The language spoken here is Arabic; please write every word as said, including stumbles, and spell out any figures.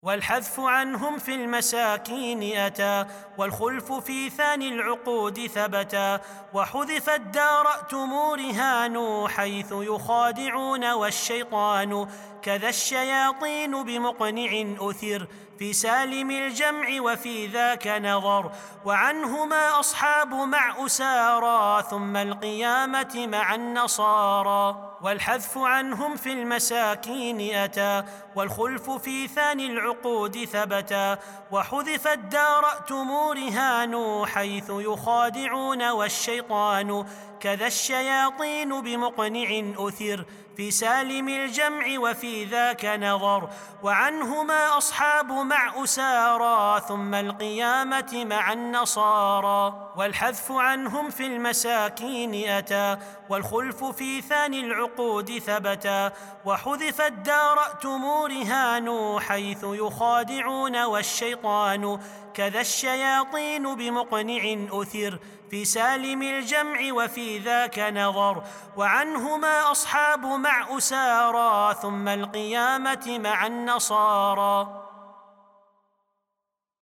والحذف عنهم في المساكين أتى، والخلف في ثاني العقود ثبتا. وحذفت دارأتم رهان حيث يخادعون والشيطان، كذا الشياطين بمقنع أثر في سالم الجمع وفي ذاك نظر. وعنهما أصحاب مع أسارى ثم القيامة مع النصارى. والحذف عنهم في المساكين أتى، والخلف في ثاني العقود ثبتا. وحذفت دارأتم رهان حيث يخادعون والشيطان، كذا الشياطين بمقنع أثر في سالم الجمع وفي ذاك نظر. وعنهما أصحاب مع أسارى ثم القيامة مع النصارى. والحذف عنهم في المساكين أتى، والخلف في ثاني العقود ثبتا. وحذفت دارأتم رهان حيث يخادعون والشيطان، كذا الشياطين بمقنع أثر في سالم الجمع وفي ذاك نظر. وعنهما أصحاب مع أسارى ثم القيامة مع النصارى.